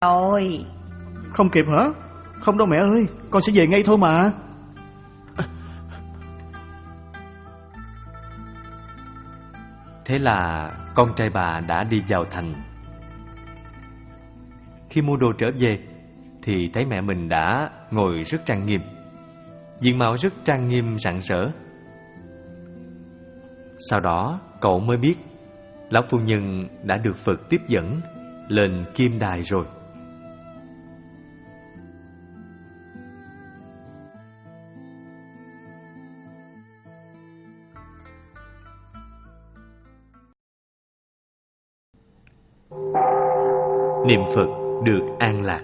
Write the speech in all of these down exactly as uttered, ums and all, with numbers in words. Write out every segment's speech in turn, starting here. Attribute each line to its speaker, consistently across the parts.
Speaker 1: Rồi.
Speaker 2: Không kịp hả? Không đâu mẹ ơi, con sẽ về ngay thôi mà.
Speaker 3: Thế là con trai bà đã đi vào thành. Khi mua đồ trở về thì thấy mẹ mình đã ngồi rất trang nghiêm, diện mạo rất trang nghiêm rạng rỡ. Sau đó cậu mới biết lão phu nhân đã được Phật tiếp dẫn lên Kim Đài rồi. Niệm Phật được an lạc.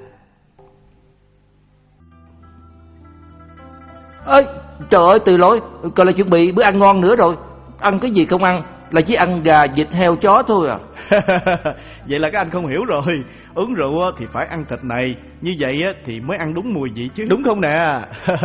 Speaker 4: Ơi, trời ơi, Từ Lôi, còn lại chuẩn bị bữa ăn ngon nữa rồi. Ăn cái gì không ăn, là chỉ ăn gà, vịt, heo, chó thôi à.
Speaker 2: Vậy là các anh không hiểu rồi. Uống rượu thì phải ăn thịt này, như vậy thì mới ăn đúng mùi vị chứ, đúng không nè?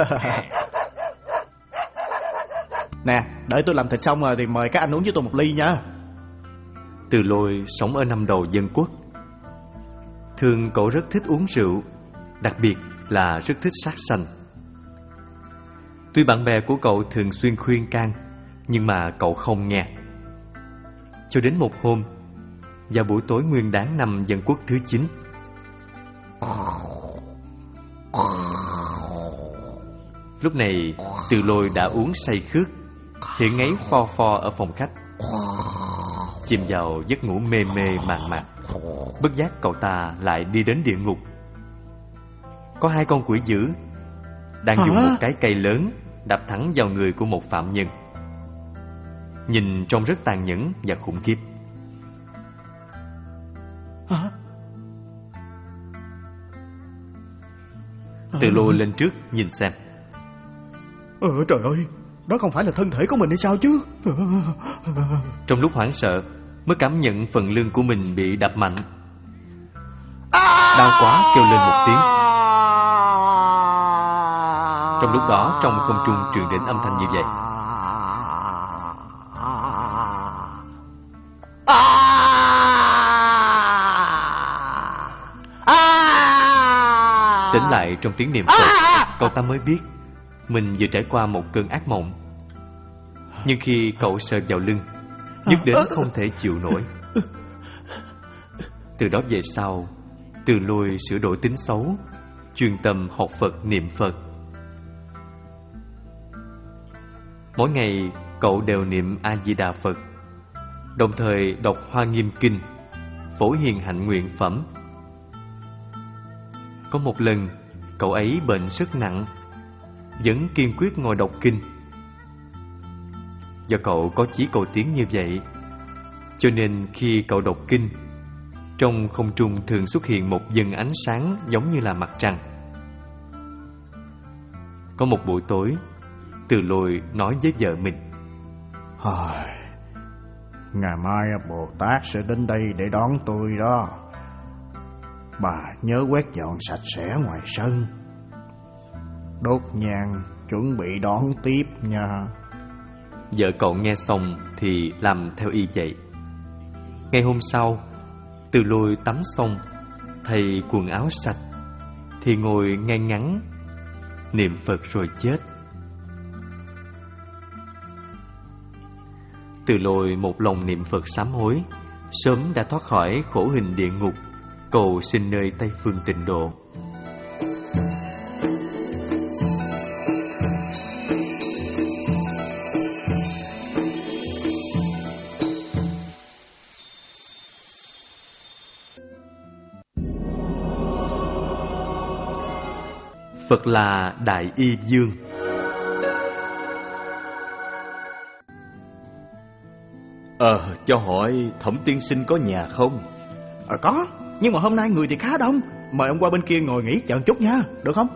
Speaker 2: Nè, đợi tôi làm thịt xong rồi thì mời các anh uống với tôi một ly nha.
Speaker 3: Từ Lôi sống ở năm đầu Dân Quốc. Thường cậu rất thích uống rượu, đặc biệt là rất thích sát sanh. Tuy bạn bè của cậu thường xuyên khuyên can, nhưng mà cậu không nghe. Cho đến một hôm, vào buổi tối nguyên đán năm Dân Quốc thứ chín, lúc này Từ Lôi đã uống say khướt, hiện ngáy pho pho ở phòng khách, chìm vào giấc ngủ mê mê màng màng. Bất giác cậu ta lại đi đến địa ngục. Có hai con quỷ dữ đang dùng một cái cây lớn đập thẳng vào người của một phạm nhân, nhìn trông rất tàn nhẫn và khủng khiếp.
Speaker 2: Hả?
Speaker 3: Từ Lôi lên trước nhìn xem.
Speaker 2: Ừ, trời ơi, đó không phải là thân thể của mình hay sao chứ?
Speaker 3: Trong lúc hoảng sợ mới cảm nhận phần lưng của mình bị đập mạnh. Đau quá kêu lên một tiếng. Trong lúc đó trong không trung truyền đến âm thanh như vậy. Tỉnh lại trong tiếng niệm Phật, cậu ta mới biết mình vừa trải qua một cơn ác mộng. Nhưng khi cậu sờ vào lưng, nhức đến không thể chịu nổi. Từ đó về sau, Từ Lôi sửa đổi tính xấu, chuyên tâm học Phật niệm Phật. Mỗi ngày cậu đều niệm A Di Đà Phật, đồng thời đọc Hoa Nghiêm Kinh, phổ hiền hạnh nguyện phẩm. Có một lần cậu ấy bệnh rất nặng, vẫn kiên quyết ngồi đọc kinh. Do cậu có chí cầu tiến như vậy, cho nên khi cậu đọc kinh, trong không trung thường xuất hiện một vầng ánh sáng giống như là mặt trăng. Có một buổi tối, Từ Lôi nói với vợ mình:
Speaker 2: ngày mai Bồ Tát sẽ đến đây để đón tôi đó. Bà nhớ quét dọn sạch sẽ ngoài sân, đốt nhang chuẩn bị đón tiếp nha.
Speaker 3: Vợ cậu nghe xong thì làm theo y vậy. Ngày hôm sau, Từ Lôi tắm xong, thay quần áo sạch, thì ngồi ngay ngắn niệm Phật rồi chết. Từ Lôi một lòng niệm Phật sám hối, sớm đã thoát khỏi khổ hình địa ngục, cầu xin nơi Tây phương tịnh độ. Phật là Đại Y Dương.
Speaker 5: Ờ, cho hỏi Thẩm tiên sinh có nhà không?
Speaker 2: Ờ, có, nhưng mà hôm nay người thì khá đông. Mời ông qua bên kia ngồi nghỉ chờ một chút nha, được không?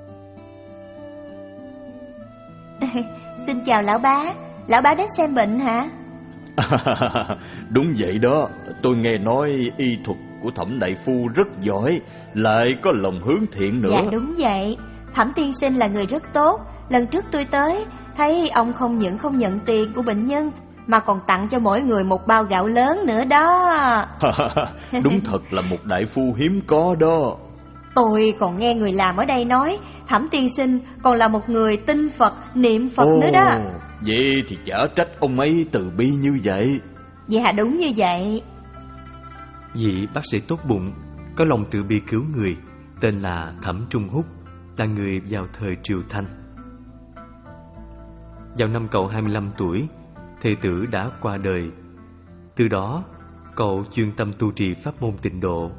Speaker 1: Xin chào lão bá. Lão bá đến xem bệnh hả?
Speaker 5: Đúng vậy đó. Tôi nghe nói y thuật của Thẩm đại phu rất giỏi, lại có lòng hướng thiện nữa.
Speaker 1: Dạ đúng vậy. Thẩm tiên sinh là người rất tốt. Lần trước tôi tới, thấy ông không những không nhận tiền của bệnh nhân, mà còn tặng cho mỗi người một bao gạo lớn nữa đó.
Speaker 5: Đúng thật là một đại phu hiếm có đó.
Speaker 1: Tôi còn nghe người làm ở đây nói Thẩm tiên sinh còn là một người tin Phật, niệm Phật
Speaker 5: Ồ,
Speaker 1: nữa đó.
Speaker 5: vậy thì chả trách ông ấy từ bi như vậy.
Speaker 1: Dạ đúng như vậy.
Speaker 3: Vị bác sĩ tốt bụng, có lòng từ bi cứu người, tên là Thẩm Trung Húc, là người vào thời Triều Thanh. Vào năm cậu hai mươi lăm tuổi, thê tử đã qua đời. Từ đó, cậu chuyên tâm tu trì pháp môn tịnh độ.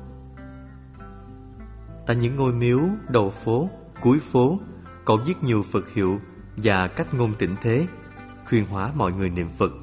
Speaker 3: Tại những ngôi miếu, đầu phố, cuối phố, cậu viết nhiều Phật hiệu và cách ngôn tịnh thế, khuyên hóa mọi người niệm Phật.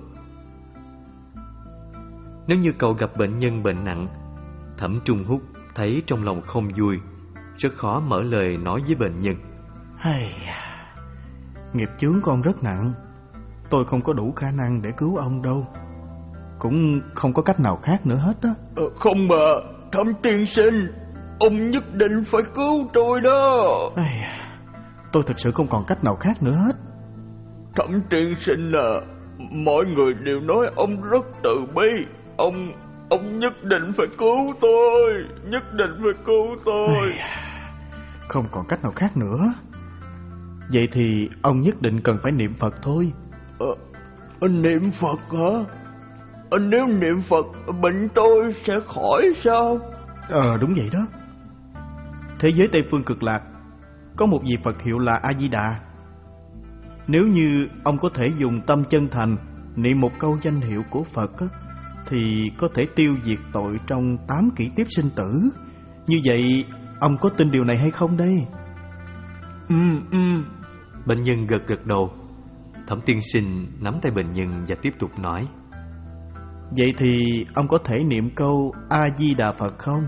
Speaker 3: Nếu như cậu gặp bệnh nhân bệnh nặng, Thẩm Trung Húc thấy trong lòng không vui, rất khó mở lời nói với bệnh nhân.
Speaker 2: Hay, nghiệp chướng con rất nặng, tôi không có đủ khả năng để cứu ông đâu, cũng không có cách nào khác nữa hết đó.
Speaker 5: Ờ, không mà, Thẩm tiên sinh, ông nhất định phải cứu tôi đó.
Speaker 2: Hay, tôi thực sự không còn cách nào khác nữa hết.
Speaker 5: Thẩm tiên sinh à, mọi người đều nói ông rất từ bi. Ông, ông nhất định phải cứu tôi, nhất định phải cứu tôi.
Speaker 2: Không còn cách nào khác nữa. Vậy thì ông nhất định cần phải niệm Phật thôi.
Speaker 5: Ờ, niệm Phật hả? Ờ, nếu niệm Phật, bệnh tôi sẽ khỏi sao?
Speaker 2: Ờ, đúng vậy đó. Thế giới Tây Phương Cực Lạc có một vị Phật hiệu là A-di-đà. Nếu như ông có thể dùng tâm chân thành niệm một câu danh hiệu của Phật á, thì có thể tiêu diệt tội trong tám kỷ tiếp sinh tử. Như vậy ông có tin điều này hay không đây?
Speaker 5: Ừ, ừ.
Speaker 3: Bệnh nhân gật gật đầu. Thẩm tiên sinh nắm tay bệnh nhân và tiếp tục nói.
Speaker 2: Vậy thì ông có thể niệm câu A-di-đà Phật không?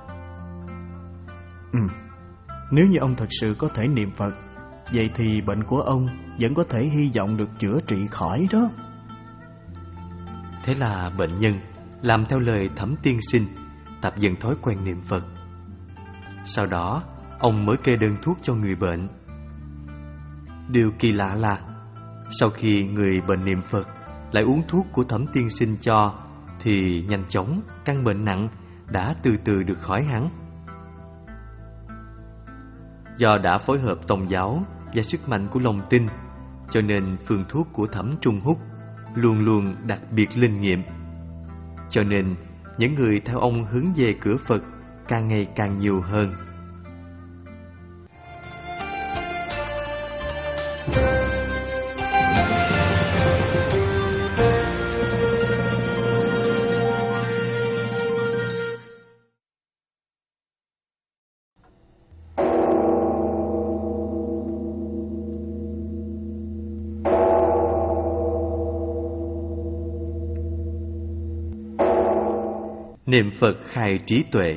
Speaker 2: Ừ. Nếu như ông thật sự có thể niệm Phật, vậy thì bệnh của ông vẫn có thể hy vọng được chữa trị khỏi đó.
Speaker 3: Thế là bệnh nhân làm theo lời Thẩm tiên sinh, tập dần thói quen niệm Phật. Sau đó, ông mới kê đơn thuốc cho người bệnh. Điều kỳ lạ là, sau khi người bệnh niệm Phật lại uống thuốc của Thẩm tiên sinh cho, thì nhanh chóng căn bệnh nặng đã từ từ được khỏi hẳn. Do đã phối hợp tôn giáo và sức mạnh của lòng tin, cho nên phương thuốc của Thẩm Trung Húc luôn luôn đặc biệt linh nghiệm. Cho nên những người theo ông hướng về cửa Phật càng ngày càng nhiều hơn. Niệm Phật khai trí tuệ.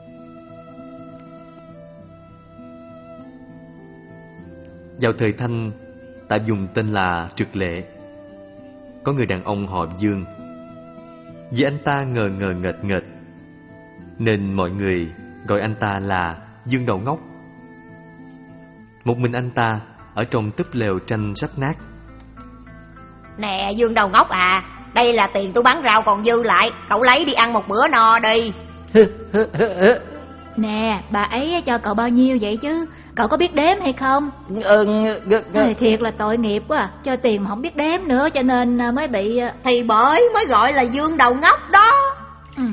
Speaker 3: Vào thời Thanh, tại vùng tên là Trực Lệ, có người đàn ông họ Dương. Vì anh ta ngờ ngờ nghệch nghệch, nên mọi người gọi anh ta là Dương Đầu Ngốc. Một mình anh ta ở trong túp lều tranh rách nát.
Speaker 1: Nè Dương Đầu Ngốc à, đây là tiền tôi bán rau còn dư lại, cậu lấy đi ăn một bữa no đi.
Speaker 6: Nè, bà ấy cho cậu bao nhiêu vậy chứ? Cậu có biết đếm hay không?
Speaker 4: Ừ,
Speaker 6: Ê, thiệt là tội nghiệp quá, cho tiền mà không biết đếm nữa, cho nên mới bị...
Speaker 1: Thì bởi mới gọi là Dương Đầu Ngốc đó.
Speaker 6: Ừ.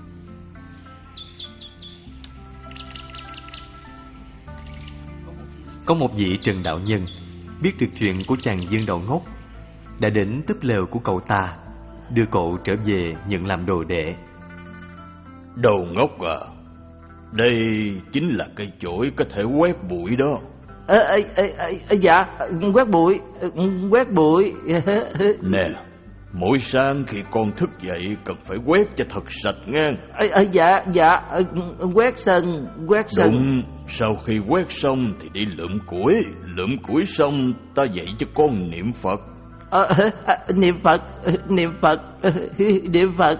Speaker 3: Có một vị Trần đạo nhân biết được chuyện của chàng Dương Đầu Ngốc, đã đến túp lều của cậu ta, đưa cậu trở về nhận làm đồ đệ.
Speaker 5: Đầu ngốc à, đây chính là cây chổi có thể quét bụi đó.
Speaker 4: À, à, à, à, dạ, quét bụi, quét bụi.
Speaker 5: Nè, mỗi sáng khi con thức dậy cần phải quét cho thật sạch nghe.
Speaker 4: À, à, dạ, dạ, quét sân, quét sân.
Speaker 5: Đúng, sau khi quét xong thì đi lượm củi, lượm củi xong ta dạy cho con niệm Phật.
Speaker 4: À, à, niệm Phật, niệm Phật, niệm Phật.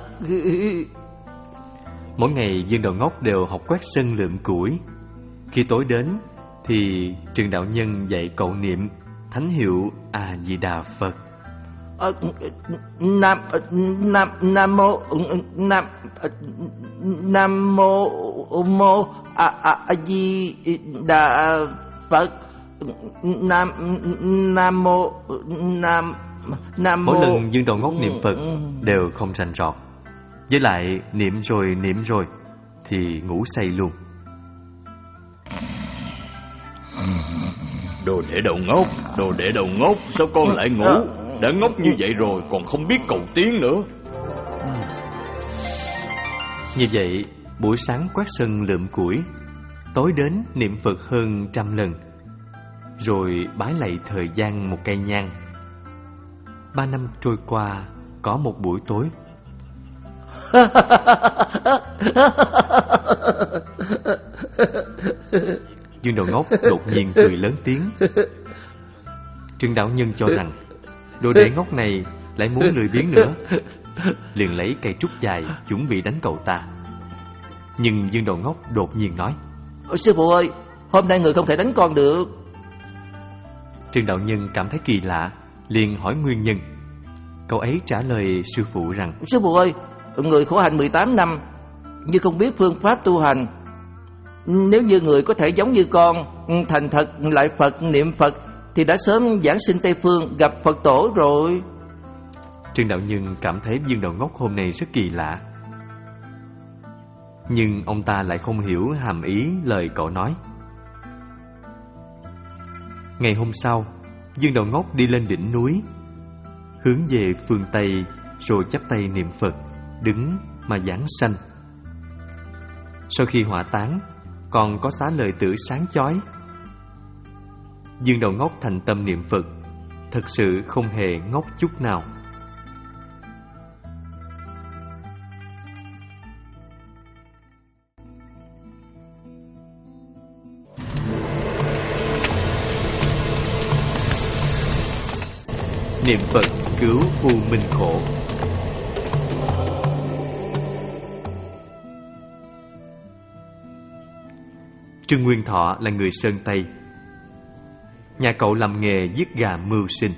Speaker 3: Mỗi ngày Dương Đầu Ngốc đều học quét sân lượm củi. Khi tối đến thì Trần đạo nhân dạy cậu niệm thánh hiệu A Di Đà Phật.
Speaker 4: Nam Nam Nam mô Nam Nam mô mô a a di đà Phật. Nam Nam mô Nam Nam mô.
Speaker 3: Mỗi lần Dương Đầu Ngốc niệm Phật đều không rành rọt, với lại niệm rồi niệm rồi thì ngủ say luôn.
Speaker 5: Đồ đệ đầu ngốc, đồ đệ đầu ngốc, sao con lại ngủ? Đã ngốc như vậy rồi còn không biết cầu tiến nữa.
Speaker 3: Như vậy, buổi sáng quét sân lượm củi, tối đến niệm Phật hơn trăm lần, rồi bái lạy thời gian một cây nhang. Ba năm trôi qua, có một buổi tối. Dương Đầu Ngốc đột nhiên cười lớn tiếng. Trương đạo nhân cho rằng đồ đệ ngốc này lại muốn lười biếng nữa, liền lấy cây trúc dài chuẩn bị đánh cậu ta. Nhưng Dương Đầu Ngốc đột nhiên nói:
Speaker 4: Sư phụ ơi, hôm nay người không thể đánh con được.
Speaker 3: Trương đạo nhân cảm thấy kỳ lạ, liền hỏi nguyên nhân. Cậu ấy trả lời sư phụ rằng:
Speaker 4: Sư phụ ơi, người khổ hạnh mười tám năm nhưng không biết phương pháp tu hành. Nếu như người có thể giống như con, thành thật lại Phật niệm Phật, thì đã sớm giảng sinh Tây Phương gặp Phật tổ rồi.
Speaker 3: Trương đạo nhân cảm thấy Dương Đầu Ngốc hôm nay rất kỳ lạ, nhưng ông ta lại không hiểu hàm ý lời cậu nói. Ngày hôm sau, Dương Đầu Ngốc đi lên đỉnh núi, hướng về phương Tây, rồi chắp tay niệm Phật, đứng mà giảng sanh. Sau khi hỏa táng, còn có xá lợi tử sáng chói. Dương Đầu Ngốc thành tâm niệm Phật, thật sự không hề ngốc chút nào. Niệm Phật cứu u minh khổ. Trương Nguyên Thọ là người Sơn Tây. Nhà cậu làm nghề giết gà mưu sinh.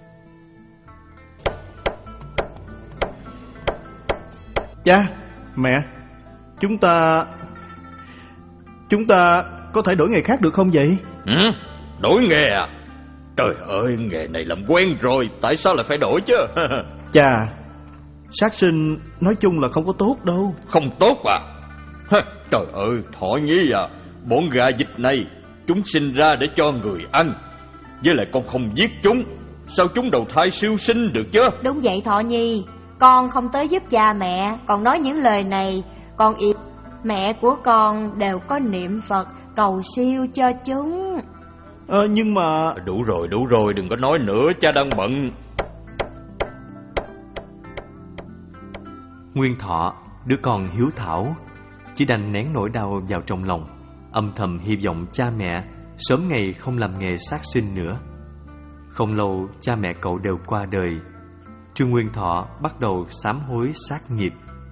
Speaker 2: Cha, mẹ, chúng ta Chúng ta có thể đổi nghề khác được không vậy?
Speaker 5: Ừ? Đổi nghề à? Trời ơi, nghề này làm quen rồi, tại sao lại phải đổi chứ?
Speaker 2: Cha, sát sinh nói chung là không có tốt đâu.
Speaker 5: Không tốt à? Trời ơi, Thọ Nhi à, bọn gà vịt này chúng sinh ra để cho người ăn, với lại con không giết chúng, sao chúng đầu thai siêu sinh được chứ?
Speaker 1: Đúng vậy Thọ Nhi, con không tới giúp cha mẹ, còn nói những lời này. Con yêu mẹ của con đều có niệm Phật cầu siêu cho chúng.
Speaker 2: Ờ, nhưng mà...
Speaker 5: Đủ rồi, đủ rồi, đừng có nói nữa, cha đang bận.
Speaker 3: Nguyên Thọ, đứa con hiếu thảo, chỉ đành nén nỗi đau vào trong lòng, âm thầm hy vọng cha mẹ sớm ngày không làm nghề sát sinh nữa. Không lâu, cha mẹ cậu đều qua đời. Trương Nguyên Thọ bắt đầu sám hối sát nghiệp.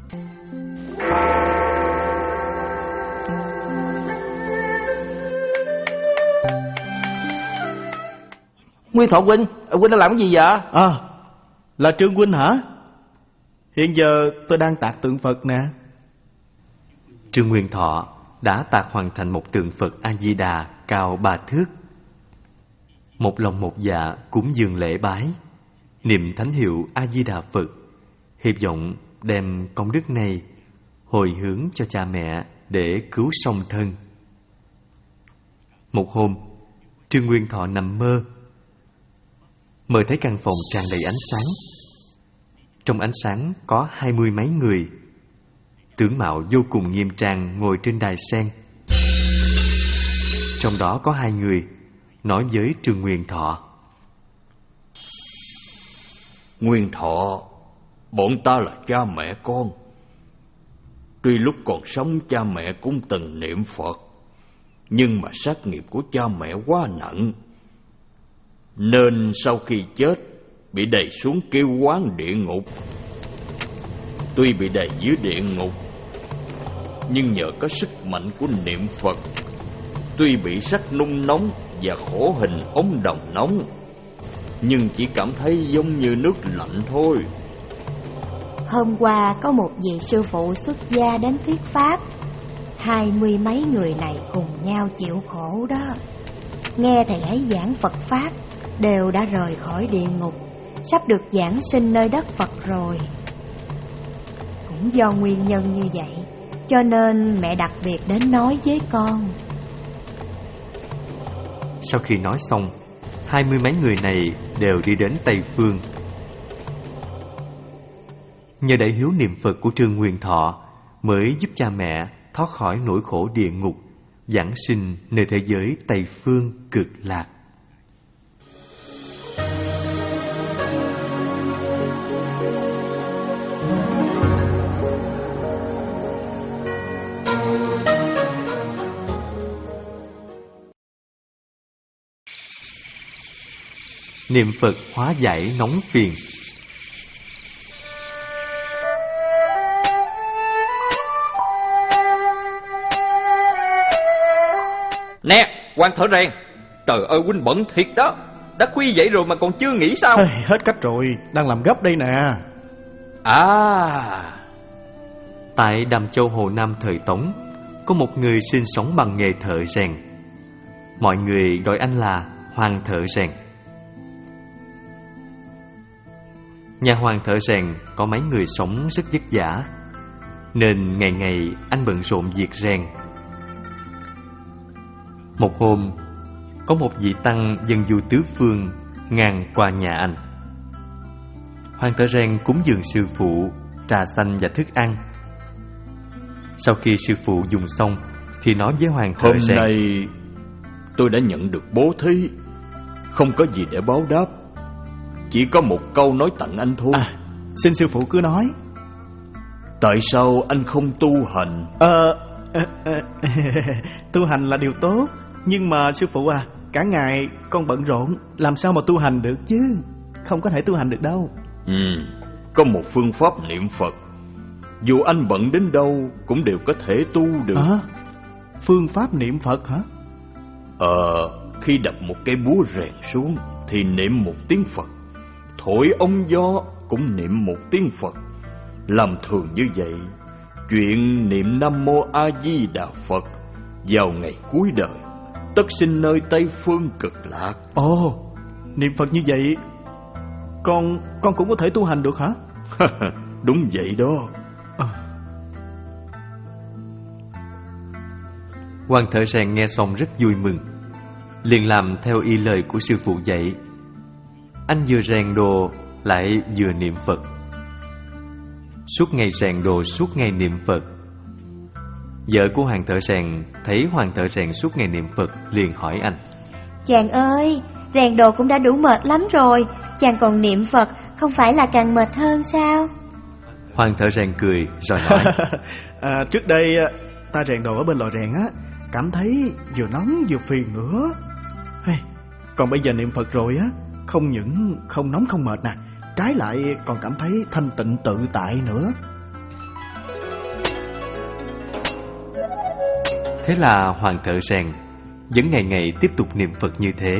Speaker 4: Nguyên Thọ huynh, huynh đang làm cái gì vậy?
Speaker 2: À, là Trương huynh hả? Hiện giờ tôi đang tạc tượng Phật nè.
Speaker 3: Trương Nguyên Thọ đã tạc hoàn thành một tượng Phật A-di-đà cao ba thước. Một lòng một dạ cúng dường lễ bái, niệm thánh hiệu A-di-đà Phật, hy vọng đem công đức này hồi hướng cho cha mẹ để cứu song thân. Một hôm, Trương Nguyên Thọ nằm mơ, mơ thấy căn phòng tràn đầy ánh sáng. Trong ánh sáng có hai mươi mấy người, tướng mạo vô cùng nghiêm trang ngồi trên đài sen. Trong đó có hai người nói với Trương Nguyên Thọ:
Speaker 5: Nguyên Thọ, bọn ta là cha mẹ con. Tuy lúc còn sống cha mẹ cũng từng niệm Phật, nhưng mà sát nghiệp của cha mẹ quá nặng, nên sau khi chết bị đày xuống kêu oán địa ngục. Tuy bị đày dưới địa ngục, nhưng nhờ có sức mạnh của niệm Phật, tuy bị sắc nung nóng và khổ hình ống đồng nóng, nhưng chỉ cảm thấy giống như nước lạnh thôi.
Speaker 1: Hôm qua có một vị sư phụ xuất gia đến thuyết pháp. Hai mươi mấy người này cùng nhau chịu khổ đó. Nghe thầy ấy giảng Phật Pháp, đều đã rời khỏi địa ngục, sắp được giảng sinh nơi đất Phật rồi. Cũng do nguyên nhân như vậy, cho nên mẹ đặc biệt đến nói với con.
Speaker 3: Sau khi nói xong, hai mươi mấy người này đều đi đến Tây Phương. Nhờ đại hiếu niệm Phật của Trương Nguyên Thọ mới giúp cha mẹ thoát khỏi nỗi khổ địa ngục, giảng sinh nơi thế giới Tây Phương cực lạc. Niệm Phật hóa giải nóng phiền.
Speaker 5: Nè, Hoàng Thợ Rèn, trời ơi huynh bận thiệt đó. Đã khuya vậy rồi mà còn chưa nghỉ sao?
Speaker 2: Ê, hết cách rồi, đang làm gấp đây nè.
Speaker 5: À,
Speaker 3: Tại Đàm Châu Hồ Nam thời Tống, có một người sinh sống bằng nghề thợ rèn. Mọi người gọi anh là Hoàng Thợ Rèn. Nhà Hoàng Thợ Rèn có mấy người sống rất vất vả, nên ngày ngày anh bận rộn việc rèn. Một hôm, có một vị tăng dân du tứ phương ngang qua nhà anh. Hoàng Thợ Rèn cúng dường sư phụ trà xanh và thức ăn. Sau khi sư phụ dùng xong thì nói với Hoàng Thợ
Speaker 5: hôm
Speaker 3: Rèn:
Speaker 5: nay tôi đã nhận được bố thí, không có gì để báo đáp, chỉ có một câu nói tặng anh thôi.
Speaker 2: À, xin sư phụ cứ nói.
Speaker 5: Tại sao anh không tu hành?
Speaker 2: Ờ, ờ, ờ, tu hành là điều tốt, nhưng mà sư phụ à, cả ngày con bận rộn, làm sao mà tu hành được chứ? Không có thể tu hành được đâu.
Speaker 5: Ừ, có một phương pháp niệm Phật, dù anh bận đến đâu cũng đều có thể tu được.
Speaker 2: À, phương pháp niệm Phật hả?
Speaker 5: Ờ, khi đập một cái búa rèn xuống thì niệm một tiếng Phật, thổi ống gió cũng niệm một tiếng Phật. Làm thường như vậy, chuyện niệm Nam Mô A Di Đà Phật vào ngày cuối đời tất sinh nơi Tây Phương cực lạc.
Speaker 2: Ồ, niệm Phật như vậy Con con cũng có thể tu hành được hả?
Speaker 5: Đúng vậy đó.
Speaker 2: À.
Speaker 3: Hoàng Thợ Rèn nghe xong rất vui mừng, liền làm theo y lời của sư phụ dạy. Anh vừa rèn đồ lại vừa niệm Phật. Suốt ngày rèn đồ, suốt ngày niệm Phật. Vợ của Hoàng Thợ Rèn thấy Hoàng Thợ Rèn suốt ngày niệm Phật liền hỏi anh:
Speaker 1: Chàng ơi, rèn đồ cũng đã đủ mệt lắm rồi, chàng còn niệm Phật, không phải là càng mệt hơn sao?
Speaker 3: Hoàng Thợ Rèn cười rồi nói:
Speaker 2: à, Trước đây ta rèn đồ ở bên lò rèn á, cảm thấy vừa nóng vừa phiền nữa. Hey, còn bây giờ niệm Phật rồi á, không những không nóng không mệt nè, trái lại còn cảm thấy thanh tịnh tự tại nữa.
Speaker 3: Thế là Hoàng Thợ Rèn vẫn ngày ngày tiếp tục niệm Phật như thế.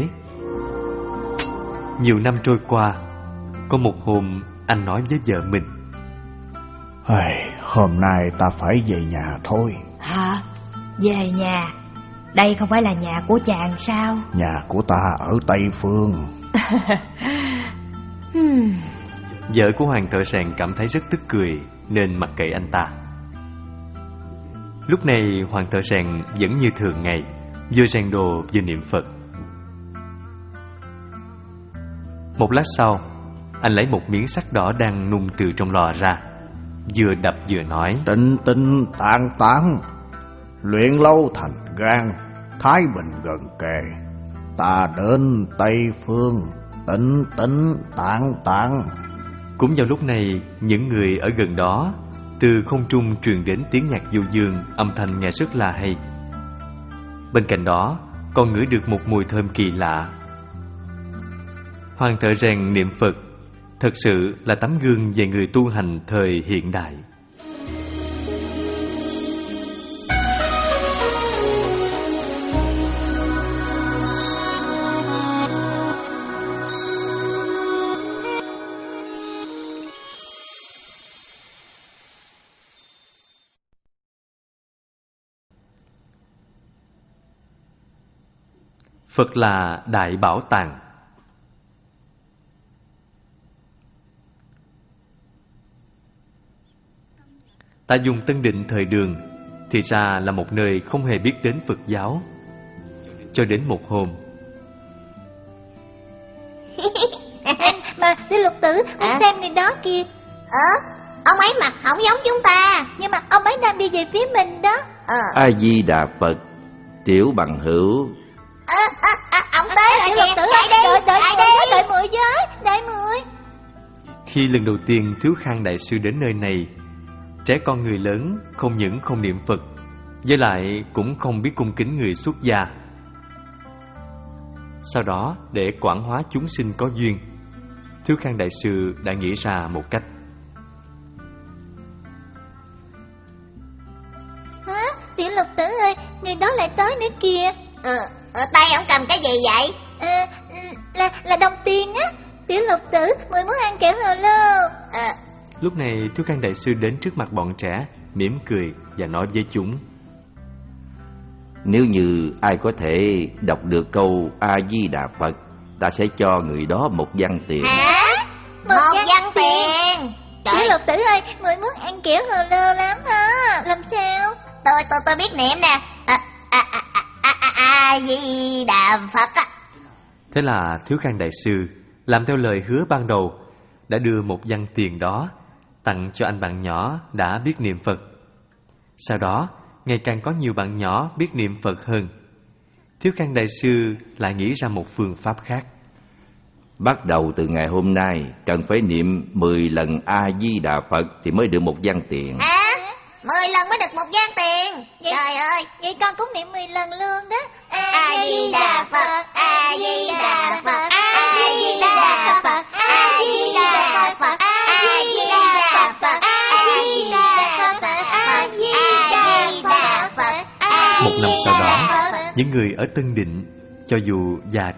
Speaker 3: Nhiều năm trôi qua, có một hôm anh nói với vợ mình:
Speaker 2: hey, hôm nay ta phải về nhà thôi.
Speaker 1: Hả? Về nhà? Đây không phải là nhà của chàng sao?
Speaker 2: Nhà của ta ở Tây Phương.
Speaker 1: hmm.
Speaker 3: Vợ của Hoàng Thợ Rèn cảm thấy rất tức cười nên mặc kệ anh ta. Lúc này Hoàng Thợ Rèn vẫn như thường ngày, vừa rèn đồ vừa niệm Phật. Một lát sau, anh lấy một miếng sắt đỏ đang nung từ trong lò ra, vừa đập vừa nói:
Speaker 2: Tinh tinh tàn tàn, luyện lâu thành gan, thái bình gần kề. Ta đến Tây Phương, tinh tinh tàn tàn.
Speaker 3: Cũng vào lúc này, những người ở gần đó, từ không trung truyền đến tiếng nhạc du dương, âm thanh nghe rất là hay. Bên cạnh đó, còn ngửi được một mùi thơm kỳ lạ. Hoàng Thợ Rèn niệm Phật thật sự là tấm gương về người tu hành thời hiện đại. Phật là đại bảo tàng. Ta dùng Tân Định thời Đường thì ra là một nơi không hề biết đến Phật giáo. Cho đến một hôm,
Speaker 6: Mà Tiểu Lục Tử, con
Speaker 7: À?
Speaker 6: xem người đó kìa.
Speaker 7: Ờ, ông ấy mặt không giống chúng ta.
Speaker 6: Nhưng mà ông ấy đang đi về phía mình đó.
Speaker 7: Ờ,
Speaker 4: A Di Đà Phật. Tiểu bằng hữu,
Speaker 7: ờ, ờ, ờ, ông tới rồi
Speaker 6: Tiểu Lục
Speaker 7: kìa,
Speaker 6: Tử,
Speaker 7: chạy đi,
Speaker 6: đợi, đợi,
Speaker 7: chạy
Speaker 6: đợi,
Speaker 7: đi.
Speaker 6: đợi mười với, đợi mười.
Speaker 3: khi lần đầu tiên Thiếu Khang Đại Sư đến nơi này, trẻ con người lớn không những không niệm Phật, với lại cũng không biết cung kính người xuất gia. Sau đó, để quảng hóa chúng sinh có duyên, Thiếu Khang Đại Sư đã nghĩ ra một cách.
Speaker 6: Hả? Tiểu Lục Tử ơi, người đó lại tới nữa kìa.
Speaker 7: Ờ, ờ, tay ông cầm cái gì vậy?
Speaker 6: À, là là đồng tiền á. Tiểu Lục Tử, mười muốn ăn kẹo hờ lô.
Speaker 7: Ờ,
Speaker 3: Lúc này Thiếu Khang Đại Sư đến trước mặt bọn trẻ, mỉm cười và nói với chúng.
Speaker 4: nếu như ai có thể đọc được câu A Di Đà Phật, ta sẽ cho người đó một văn tiền.
Speaker 7: hả? Một văn tiền.
Speaker 6: Tiểu
Speaker 7: Trời,
Speaker 6: Lục Tử ơi, mười muốn ăn kẹo hờ lô lắm ha. Làm sao?
Speaker 7: tôi tôi tôi biết niệm nè. À, à, à, à, à, à, A Di Đà Phật á.
Speaker 3: Thế là Thiếu Khang Đại Sư làm theo lời hứa ban đầu, đã đưa một văn tiền đó tặng cho anh bạn nhỏ đã biết niệm Phật. Sau đó, ngày càng có nhiều bạn nhỏ biết niệm Phật hơn. Thiếu Khang Đại Sư lại nghĩ ra một phương pháp khác.
Speaker 4: Bắt đầu từ ngày hôm nay, cần phải niệm mười lần A Di Đà Phật thì mới được một văn tiền.
Speaker 7: Hả? Mười lần mới được một văn tiền.
Speaker 6: Vậy-
Speaker 7: Trời ơi.
Speaker 6: Vậy con cũng niệm mười lần luôn đó.
Speaker 7: A Di Đà Phật, A Di Đà Phật, A Di Đà Phật, A Di Đà Phật, A Di Đà Phật, A Di Đà Phật, A Di Đà Phật.
Speaker 3: Một năm sau đó, những người ở Tân Định, cho dù già